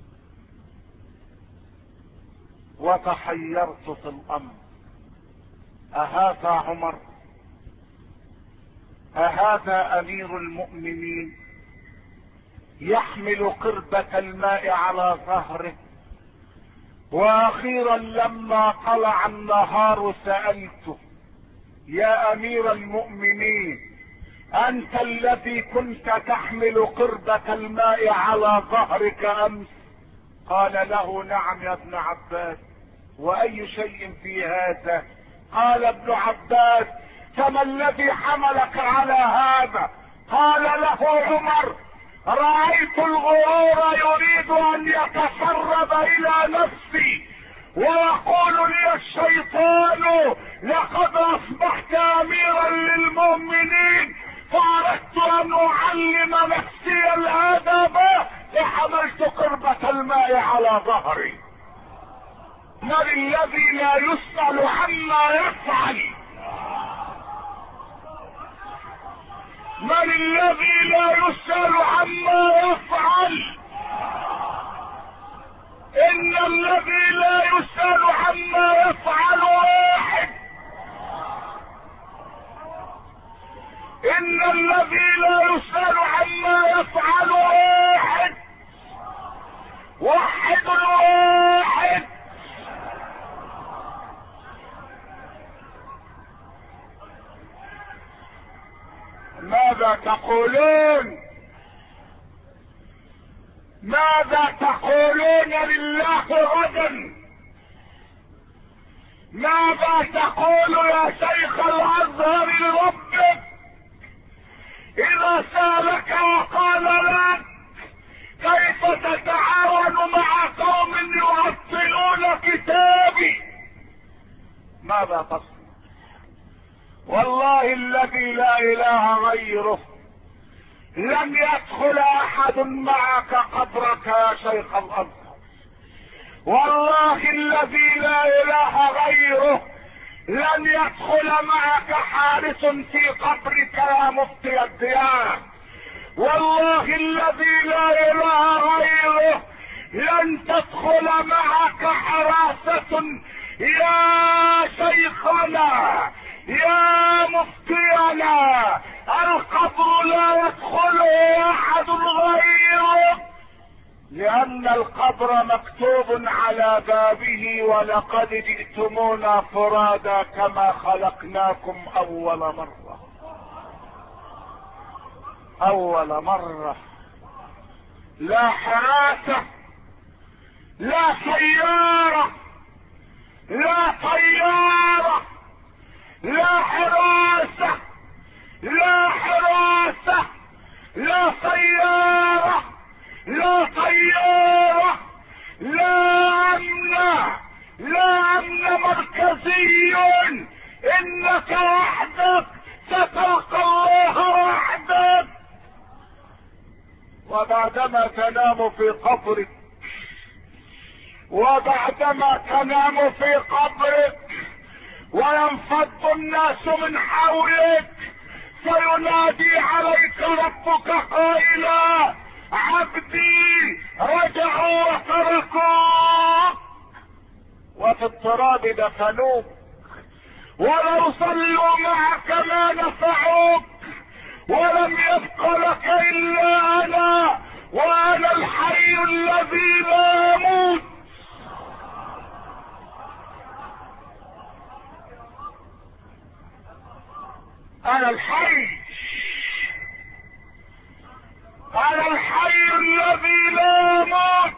وتحيرت في الامر، أهذا عمر؟ أهذا أمير المؤمنين يحمل قربة الماء على ظهره؟ وأخيرا لما طلع النهار سألته: يا أمير المؤمنين، أنت الذي كنت تحمل قربة الماء على ظهرك أمس؟ قال له: نعم يا ابن عباس. وأي شيء في هذا؟ قال ابن عباس: فما الذي حملك على هذا؟ قال له عمر: رأيت الغرور يريد أن يتسرب إلى نفسي، ويقول لي الشيطان: لقد أصبحت أميرا للمؤمنين، فأردت أن أعلم نفسي الأدب فحملت قربة الماء على ظهري. من الذي لا يسأل عما يفعل؟ من الذي لا يسأل عما يفعل؟ إن الذي لا يسأل عما يفعل واحد. إن الذي لا يسأل عما يفعل واحد. واحد واحد. ماذا تقولون؟ ماذا تقولون لله غدا؟ ماذا تقول يا شيخ الازهر لربك اذا سالك وقال لك: كيف تتعاون مع قوم يعطلون كتابي؟ ماذا تصنع؟ والله الذي لا اله غيره لن يدخل احد معك قبرك يا شيخ الازهر. والله الذي لا اله غيره لن يدخل معك حارس في قبرك يا مفتي الديار. والله الذي لا اله غيره لن تدخل معك حراسة يا شيخنا يا مفتينا. القبر لا يدخله احد غيره، لان القبر مكتوب على بابه: ولقد جئتمونا فرادا كما خلقناكم اول مرة. اول مرة. لا حراسة، لا سيارة، لا طيارة، لا حراسة، لا حراسة، لا سيارة، لا طيارة، لا امن، لا امن مركزي. انك وحدك ستلقى الله وحدك. وبعدما تنام في قبرك، وبعدما تنام في قبرك وينفض الناس من حولك، فينادي عليك ربك قائلا: عبدي رجعوا وتركوك. وفي التراب دفنوك، ولو صلوا معك ما نفعوك، ولم يبق لك الا انا، وانا الحي الذي لا يموت. انا الحي، انا الحي الذي لا يموت.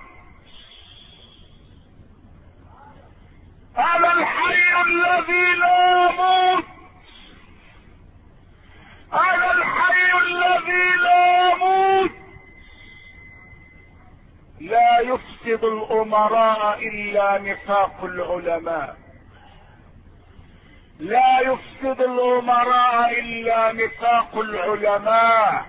انا الحي الذي لا يموت. انا الحي الذي لا يموت. لا يفسد الامراء الا نفاق العلماء. لا يفسد الامراء الا نفاق العلماء.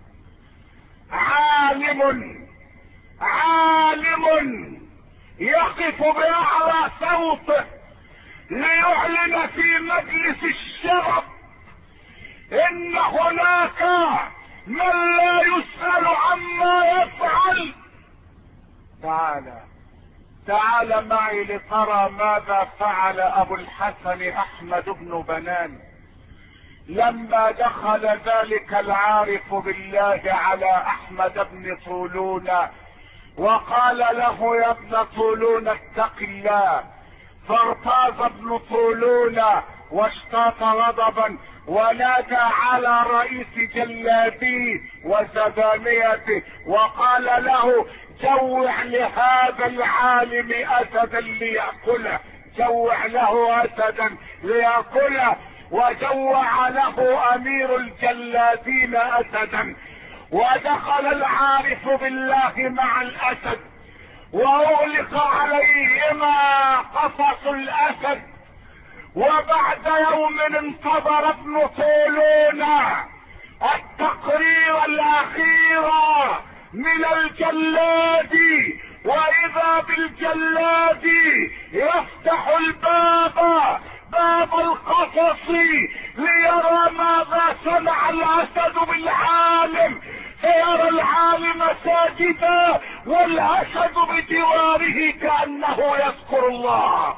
عالم يقف باعلى صوته ليعلن في مجلس الشرف ان هناك من لا يسأل عما يفعل. تعالى تعال معي لترى ماذا فعل ابو الحسن احمد بن بنان لما دخل ذلك العارف بالله على احمد بن طولون وقال له يا ابن طولون اتق الله، فارتاز ابن طولون واشتاط غضبا ونادى على رئيس جلابيه وزبانيته وقال له جوع لهذا العالم اسدا ليأكله، جوع له اسدا ليأكله، وجوع له امير الجلادين اسدا. ودخل العارف بالله مع الاسد واغلق عليهما قصص الاسد. وبعد يوم انتظر ابن طولون التقرير الاخير من الجلاد، واذا بالجلاد يفتح الباب، باب القصص، ليرى ماذا صنع الاسد بالعالم، فيرى العالم ساجدا والاسد بجواره كانه يذكر الله.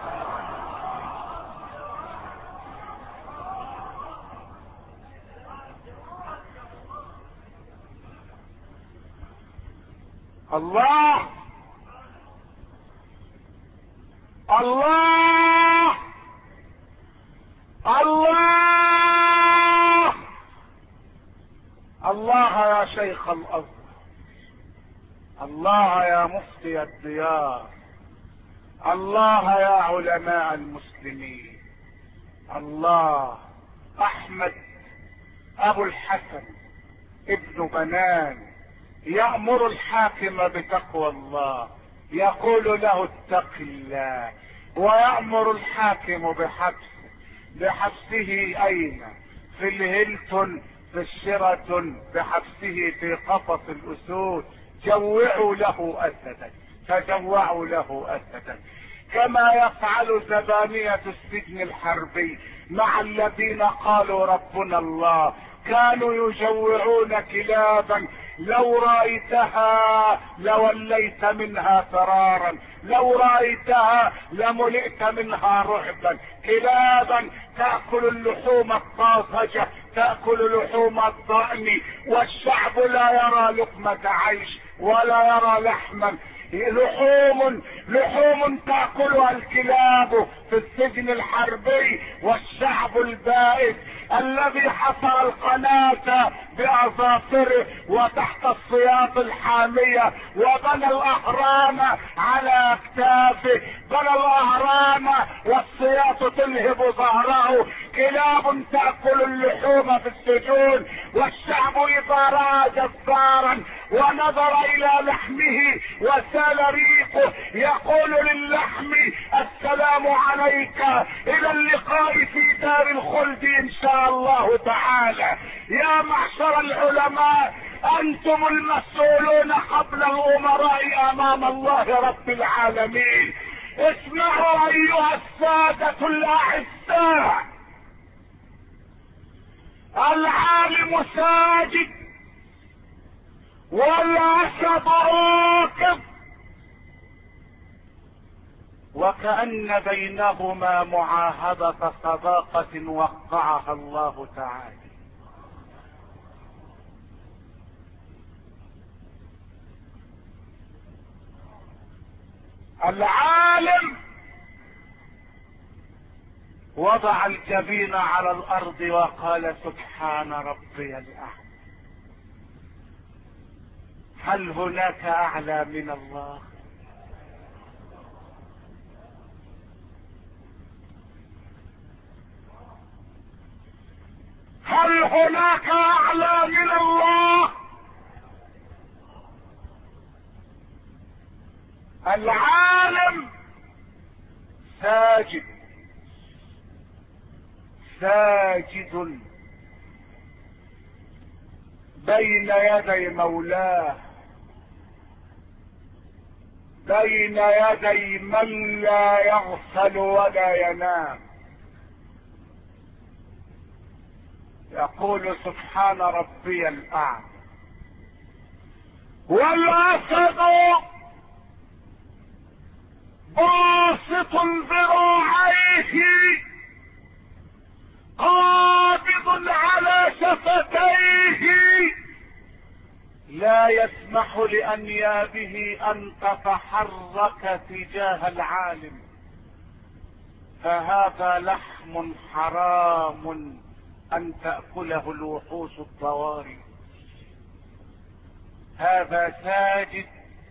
الله الله الله الله يا شيخ الازهر، الله يا مفتي الديار، الله يا علماء المسلمين، الله. احمد ابو الحسن ابن بنان يأمر الحاكم بتقوى الله، يقول له اتق الله، ويأمر الحاكم بحبسه اين؟ في الهيلتون، في الشيراتون، بحبسه في قفص الاسود. جوعوا له اسدا، فجوعوا له اسدا، كما يفعل زبانية السجن الحربي مع الذين قالوا ربنا الله. كانوا يجوعون كلابا لو رأيتها لوليت منها فرارا، لو رأيتها لملئت منها رعبا. كلابا تأكل اللحوم الطازجة، تأكل لحوم الضأن، والشعب لا يرى لقمة عيش ولا يرى لحما. لحوم تأكلها الكلاب في السجن الحربي، والشعب البائس الذي حفر القناة بأظافره وتحت السياط الحامية وبنى الأهرام على أكتافه، بنى الأهرام والسياط تلهب ظهره. كلاب تأكل اللحوم في السجون، والشعب إذا رأى جبارا ونظر إلى لحمه وسال ريقه يقول للحم السلام عليك، إلى اللقاء في دار الخلد إن شاء الله تعالى. يا معشر العلماء، أنتم المسؤولون قبل الأمراء أمام الله رب العالمين. اسمعوا أيها السادة الأعزاء، العالم ساجد والأسد راكب، وكأن بينهما معاهدة صداقة وقعها الله تعالى. العالم وضع الجبين على الارض وقال سبحان ربي الاعلى. هل هناك اعلى من الله؟ هل هناك اعلى من الله؟ العالم ساجد بين يدي مولاه، بين يدي من لا يغفل ولا ينام، يقول سبحان ربي الاعلى. والاسد باسط ذراعيه قابض على شفتيه لا يسمح لأنيابه أن تتحرك تجاه العالم، فهذا لحم حرام أن تأكله الوحوش الضواري. هذا ساجد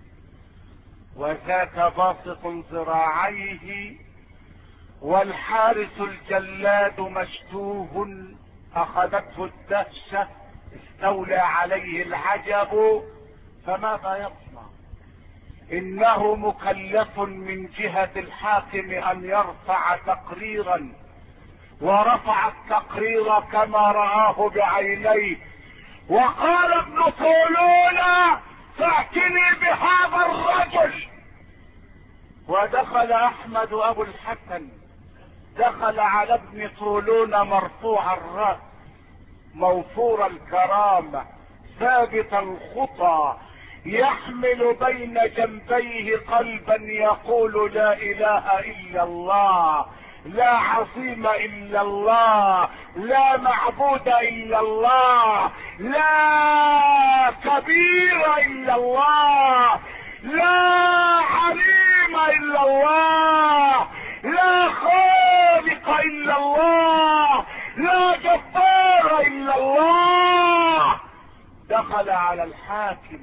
وذاك باسط ذراعيه، والحارس الجلاد مشتوه أخذته الدهشة، استولى عليه العجب، فماذا يصنع؟ إنه مكلف من جهة الحاكم أن يرفع تقريرا، ورفع التقرير كما رآه بعينيه، وقال ابن طولون فأتني بهذا الرجل. ودخل أحمد أبو الحسن، دخل على ابن طولون مرفوع الرأس موفور الكرامة ثابت الخطى، يحمل بين جنبيه قلبا يقول لا إله إلا الله، لا عظيم إلا الله، لا معبود إلا الله، لا كبير إلا الله، لا عليم إلا الله، لا خالق إلا الله، لا جبار إلا الله. دخل على الحاكم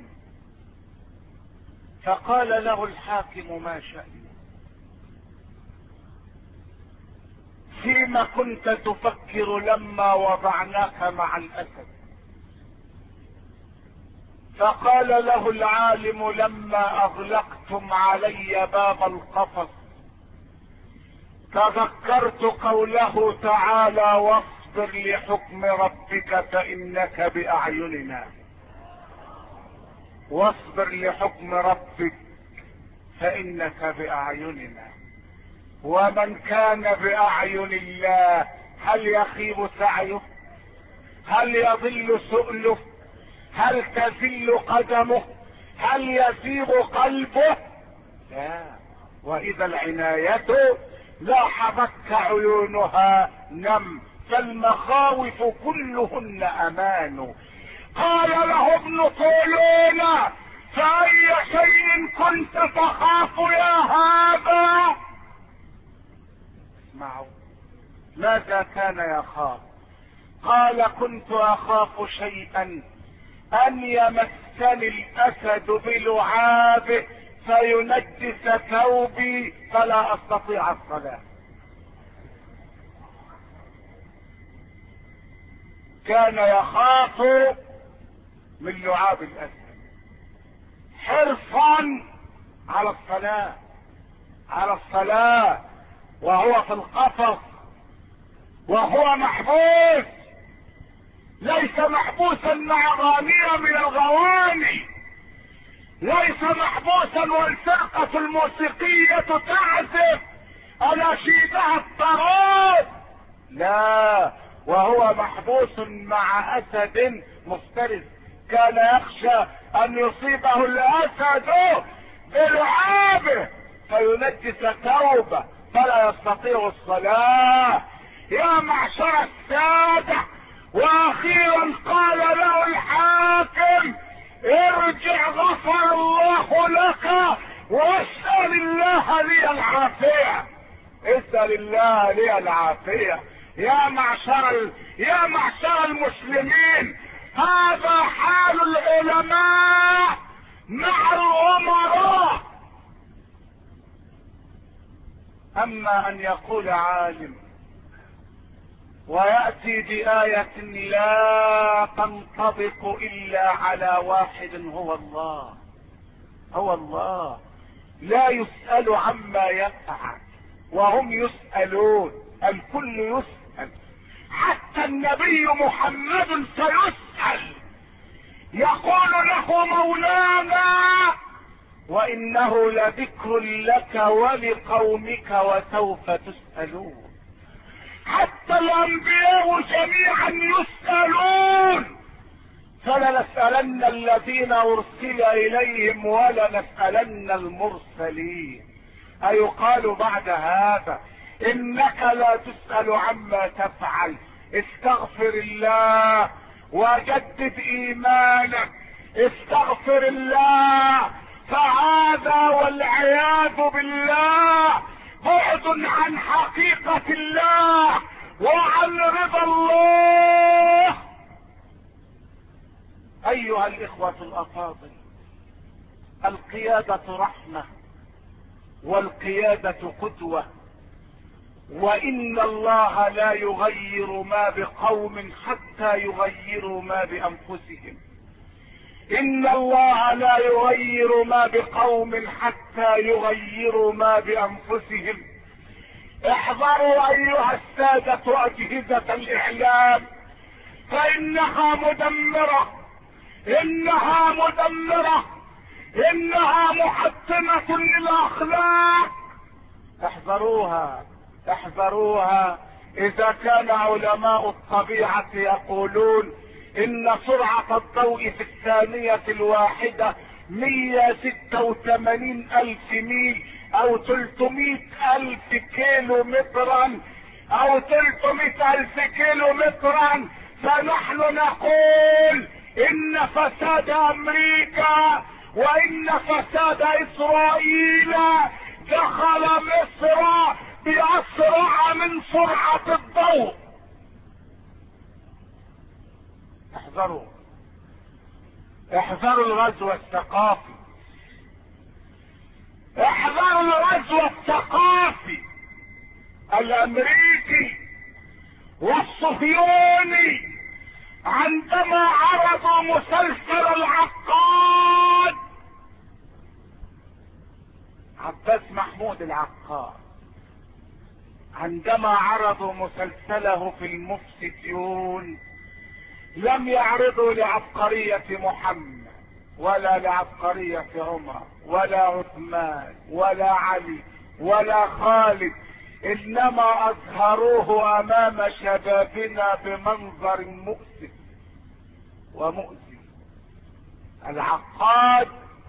فقال له الحاكم ما شأنك؟ فيما كنت تفكر لما وضعناك مع الأسد؟ فقال له العالم لما أغلقتم علي باب القفص تذكرت قوله تعالى واصبر لحكم ربك فإنك بأعيننا. واصبر لحكم ربك فإنك بأعيننا. ومن كان بأعين الله هل يخيب سعيه؟ هل يضل سؤله؟ هل تزل قدمه؟ هل يزيغ قلبه؟ لا. وإذا العناية لاحظتك عيونها نم، فالمخاوف كلهن أمان. قال له ابن طولون فأي شيء كنت تخاف يا هذا؟ اسمعوا ماذا كان يخاف. قال كنت أخاف شيئا أن يمسني الأسد بلعابه فينجس ثوبي فلا أستطيع الصلاة. كان يخاف من لعاب الأسد حرصا على الصلاة، على الصلاة وهو في القفص وهو محبوس، ليس محبوسا مع غانية من الغواني، ليس محبوسا والفرقة الموسيقية تعزف أناشيدها الطراب، لا، وهو محبوس مع أسد مفترس. كان يخشى أن يصيبه الأسد بلعابه فينجس ثوبه فلا يستطيع الصلاة. يا معشر السادة، واخيرا قال له الحاكم ارجع غفر الله لك واسأل الله لي العافية. اسأل الله لي العافية. يا معشر المسلمين، هذا حال العلماء مع الأمراء. اما ان يقول عالم ويأتي بآية لا تنطبق الا على واحد هو الله، هو الله لا يسأل عما يفعل وهم يسألون، الكل يسأل، حتى النبي محمد سيسأل. يقول له مولانا وإنه لذكر لك ولقومك وسوف تسألون. حتى الأنبياء جميعا يسألون، فلنسألن الذين أرسل إليهم ولنسألن المرسلين. أيقال بعد هذا إنك لا تسأل عما تفعل؟ استغفر الله وجدد إيمانك، استغفر الله، فهذا والعياذ بالله بعد عن حقيقة الله وعن رضا الله. أيها الإخوة الأفاضل، القيادة رحمة والقيادة قدوة، وإن الله لا يغير ما بقوم حتى يغيروا ما بأنفسهم. إن الله لا يغير ما بقوم حتى يغيروا ما بأنفسهم. احذروا أيها السادة أجهزة الإعلام، فإنها مدمرة، إنها مدمرة، إنها محطمة للأخلاق. احذروها، احذروها. إذا كان علماء الطبيعة يقولون إن سرعة الضوء في الثانية الواحدة 186,000 ميل أو 300,000 كيلو مترا أو 300,000 كيلو مترا، فنحن نقول إن فساد أمريكا وإن فساد إسرائيل دخل مصر بأسرع من سرعة الضوء. احذروا، احذروا الغزو الثقافي، احذروا الغزو الثقافي الامريكي والصهيوني عندما عرضوا مسلسل العقاد. عباس محمود العقاد عندما عرضوا مسلسله في المفسدون لم يعرضوا لعبقرية محمد ولا لعبقرية عمر ولا عثمان ولا علي ولا خالد، انما اظهروه امام شبابنا بمنظر مؤسف ومؤذي. العقاد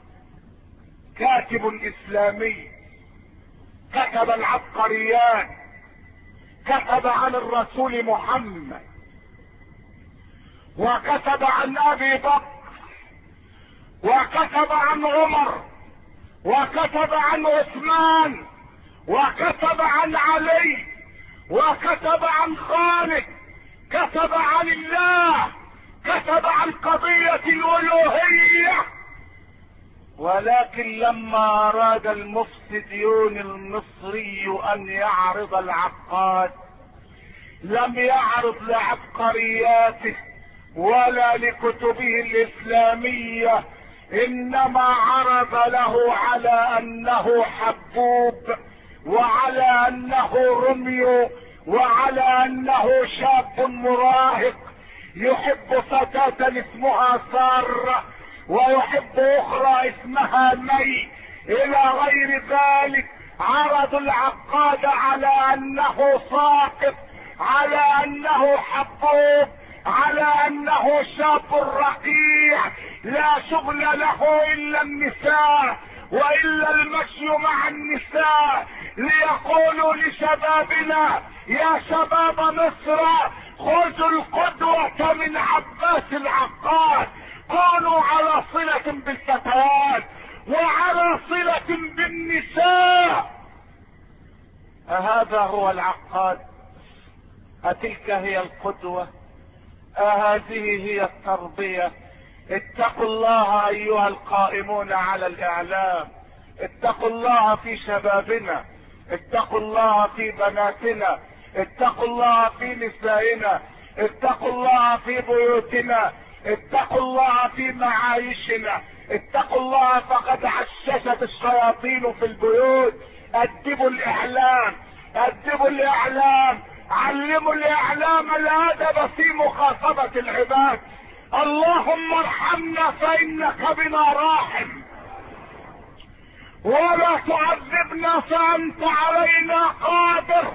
كاتب اسلامي، كتب العبقريات، كتب عن الرسول محمد، وكتب عن ابي بكر، وكتب عن عمر، وكتب عن عثمان، وكتب عن علي، وكتب عن خالد، كتب عن الله، كتب عن قضية الألوهية. ولكن لما أراد المفسديون المصري أن يعرض العقاد لم يعرض لعبقرياته ولا لكتبه الإسلامية، إنما عرض له على أنه حبوب، وعلى أنه رمي، وعلى أنه شاب مراهق يحب فتاة اسمها سارة ويحب أخرى اسمها مي إلى غير ذلك. عرض العقاد على أنه ساقط، على أنه حبوب، على أنه شاب رقيع لا شغل له إلا النساء وإلا المشي مع النساء، ليقولوا لشبابنا يا شباب مصر خذوا القدوة من عباس العقاد، كونوا على صلة بالفتيات وعلى صلة بالنساء. أهذا هو العقاد؟ أتلك هي القدوة؟ أهذه هي التربية؟ اتقوا الله أيها القائمون على الإعلام، اتقوا الله في شبابنا، اتقوا الله في بناتنا، اتقوا الله في نسائنا، اتقوا الله في بيوتنا، اتقوا الله في معايشنا، اتقوا الله، فقد عششت الشياطين في البيوت. ادبوا الإعلام، ادبوا الإعلام، علموا الإعلام الأدب في مخاطبة العباد. اللهم ارحمنا فإنك بنا راحم، ولا تعذبنا فأنت علينا قادر.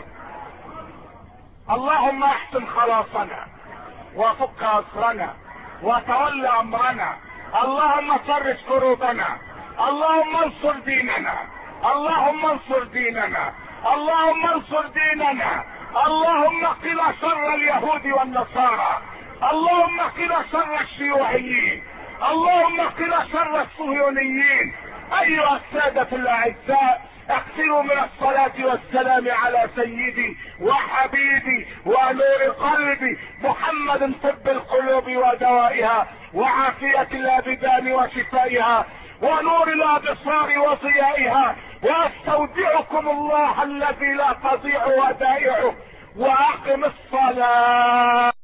اللهم احسن خلاصنا وفك أسرنا وتولى أمرنا. اللهم فرج كروبنا، اللهم انصر ديننا، اللهم انصر ديننا، اللهم انصر ديننا، اللهم قنا شر اليهود والنصارى، اللهم قنا شر الشيوعيين، اللهم قنا شر الصهيونيين. ايها السادة الاعزاء، اكثروا من الصلاة والسلام على سيدي وحبيبي ونور قلبي محمد، طب القلوب ودوائها، وعافية الابدان وشفائها، ونور الابصار وضيائها. واستودعكم الله الذي لا تضيع ودائعه، واقم الصلاة.